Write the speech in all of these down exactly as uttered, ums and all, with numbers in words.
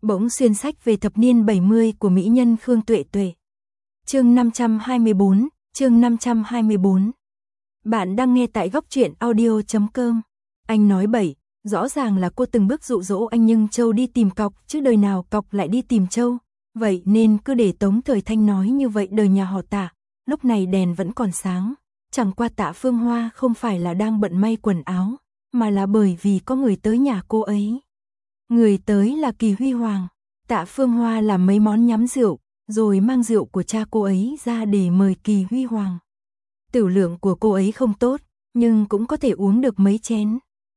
Bỗng xuyên sách về thập niên bảy mươi của mỹ nhân Khương Tuệ Tuệ. Chương năm trăm hai mươi bốn, chương năm trăm hai mươi bốn. Bạn đang nghe tại góc truyện audio chấm com. Anh nói bậy, rõ ràng là cô từng bước dụ dỗ anh nhưng Châu đi tìm cọc, chứ đời nào cọc lại đi tìm Châu. Vậy nên cứ để Tống Thời Thanh nói như vậy đời nhà họ Tạ. Lúc này đèn vẫn còn sáng, chẳng qua Tạ Phương Hoa không phải là đang bận may quần áo, mà là bởi vì có người tới nhà cô ấy. Người tới là Kỳ Huy Hoàng. Tạ Phương Hoa làm mấy món nhắm rượu, rồi mang rượu của cha cô ấy ra để mời Kỳ Huy Hoàng. Tửu lượng của cô ấy không tốt, nhưng cũng có thể uống được mấy chén.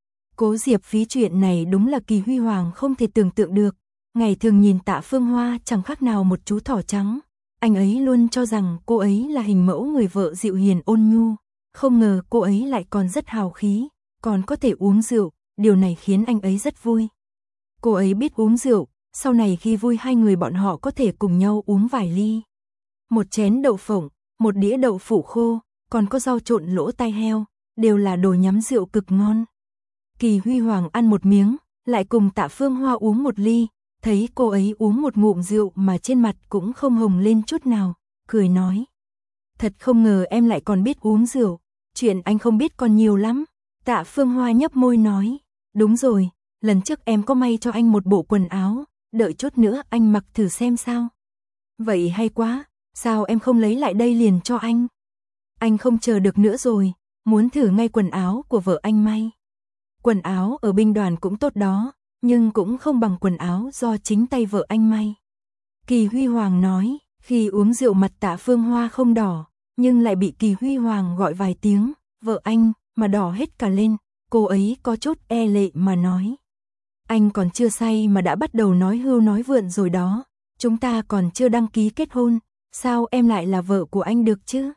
Cố Diệp Phí chuyện này đúng là Kỳ Huy Hoàng không thể tưởng tượng được. Ngày thường nhìn Tạ Phương Hoa chẳng khác nào một chú thỏ trắng. Anh ấy luôn cho rằng cô ấy là hình mẫu người vợ dịu hiền ôn nhu. Không ngờ cô ấy lại còn rất hào khí, còn có thể uống rượu, điều này khiến anh ấy rất vui. Cô ấy biết uống rượu, sau này khi vui hai người bọn họ có thể cùng nhau uống vài ly. Một chén đậu phộng, một đĩa đậu phụ khô, còn có rau trộn lỗ tai heo, đều là đồ nhắm rượu cực ngon. Kỳ Huy Hoàng ăn một miếng, lại cùng Tạ Phương Hoa uống một ly, thấy cô ấy uống một ngụm rượu mà trên mặt cũng không hồng lên chút nào, cười nói. Thật không ngờ em lại còn biết uống rượu, chuyện anh không biết còn nhiều lắm. Tạ Phương Hoa nhấp môi nói, đúng rồi, lần trước em có may cho anh một bộ quần áo, đợi chút nữa anh mặc thử xem sao. Vậy hay quá, sao em không lấy lại đây liền cho anh? Anh không chờ được nữa rồi, muốn thử ngay quần áo của vợ anh may. Quần áo ở binh đoàn cũng tốt đó, nhưng cũng không bằng quần áo do chính tay vợ anh may. Kỳ Huy Hoàng nói, khi uống rượu mặt Tạ Phương Hoa không đỏ, nhưng lại bị Kỳ Huy Hoàng gọi vài tiếng, vợ anh, mà đỏ hết cả lên, cô ấy có chút e lệ mà nói. Anh còn chưa say mà đã bắt đầu nói hưu nói vượn rồi đó, chúng ta còn chưa đăng ký kết hôn, sao em lại là vợ của anh được chứ?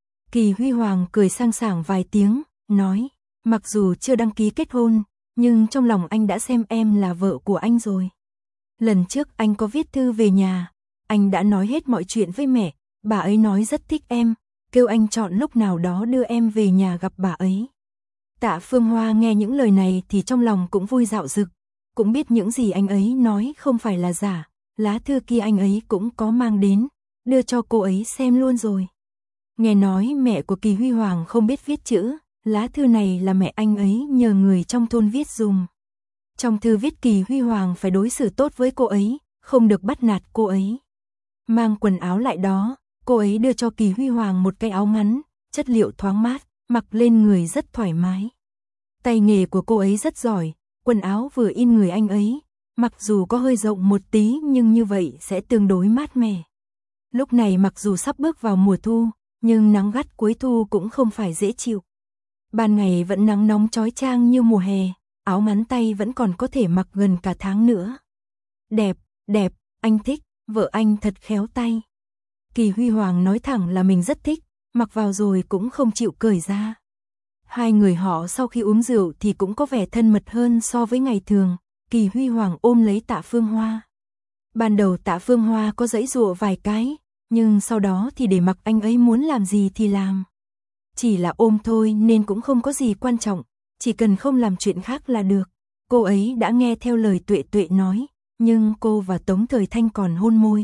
Kỳ Huy Hoàng cười sang sảng vài tiếng, nói, mặc dù chưa đăng ký kết hôn, nhưng trong lòng anh đã xem em là vợ của anh rồi. Lần trước anh có viết thư về nhà, anh đã nói hết mọi chuyện với mẹ, bà ấy nói rất thích em, kêu anh chọn lúc nào đó đưa em về nhà gặp bà ấy. Tạ Phương Hoa nghe những lời này thì trong lòng cũng vui dạo dực, cũng biết những gì anh ấy nói không phải là giả, lá thư kia anh ấy cũng có mang đến, đưa cho cô ấy xem luôn rồi. Nghe nói mẹ của Kỳ Huy Hoàng không biết viết chữ, lá thư này là mẹ anh ấy nhờ người trong thôn viết dùm. Trong thư viết Kỳ Huy Hoàng phải đối xử tốt với cô ấy, không được bắt nạt cô ấy. Mang quần áo lại đó, cô ấy đưa cho Kỳ Huy Hoàng một cái áo ngắn, chất liệu thoáng mát, mặc lên người rất thoải mái. Tay nghề của cô ấy rất giỏi, quần áo vừa in người anh ấy, mặc dù có hơi rộng một tí nhưng như vậy sẽ tương đối mát mẻ. Lúc này mặc dù sắp bước vào mùa thu, nhưng nắng gắt cuối thu cũng không phải dễ chịu. Ban ngày vẫn nắng nóng chói chang như mùa hè, áo ngắn tay vẫn còn có thể mặc gần cả tháng nữa. Đẹp, đẹp, anh thích, vợ anh thật khéo tay. Kỳ Huy Hoàng nói thẳng là mình rất thích, mặc vào rồi cũng không chịu cởi ra. Hai người họ sau khi uống rượu thì cũng có vẻ thân mật hơn so với ngày thường. Kỳ Huy Hoàng ôm lấy Tạ Phương Hoa. Ban đầu Tạ Phương Hoa có giãy giụa vài cái, nhưng sau đó thì để mặc anh ấy muốn làm gì thì làm. Chỉ là ôm thôi nên cũng không có gì quan trọng, chỉ cần không làm chuyện khác là được. Cô ấy đã nghe theo lời Tuệ Tuệ nói, nhưng cô và Tống Thời Thanh còn hôn môi.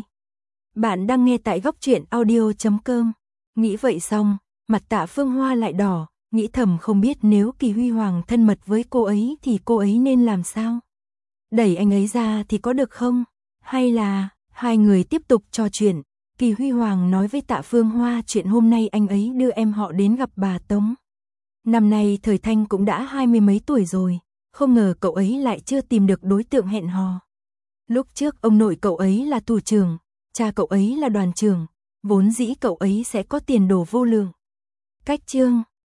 Bạn đang nghe tại góc truyện audio chấm com. Nghĩ vậy xong, mặt Tạ Phương Hoa lại đỏ, nghĩ thầm không biết nếu Kỳ Huy Hoàng thân mật với cô ấy thì cô ấy nên làm sao? Đẩy anh ấy ra thì có được không? Hay là, hai người tiếp tục trò chuyện, Kỳ Huy Hoàng nói với Tạ Phương Hoa chuyện hôm nay anh ấy đưa em họ đến gặp bà Tống. Năm nay Thời Thanh cũng đã hai mươi mấy tuổi rồi, không ngờ cậu ấy lại chưa tìm được đối tượng hẹn hò. Lúc trước ông nội cậu ấy là thủ trưởng, cha cậu ấy là đoàn trưởng, vốn dĩ cậu ấy sẽ có tiền đồ vô lượng. Cách chương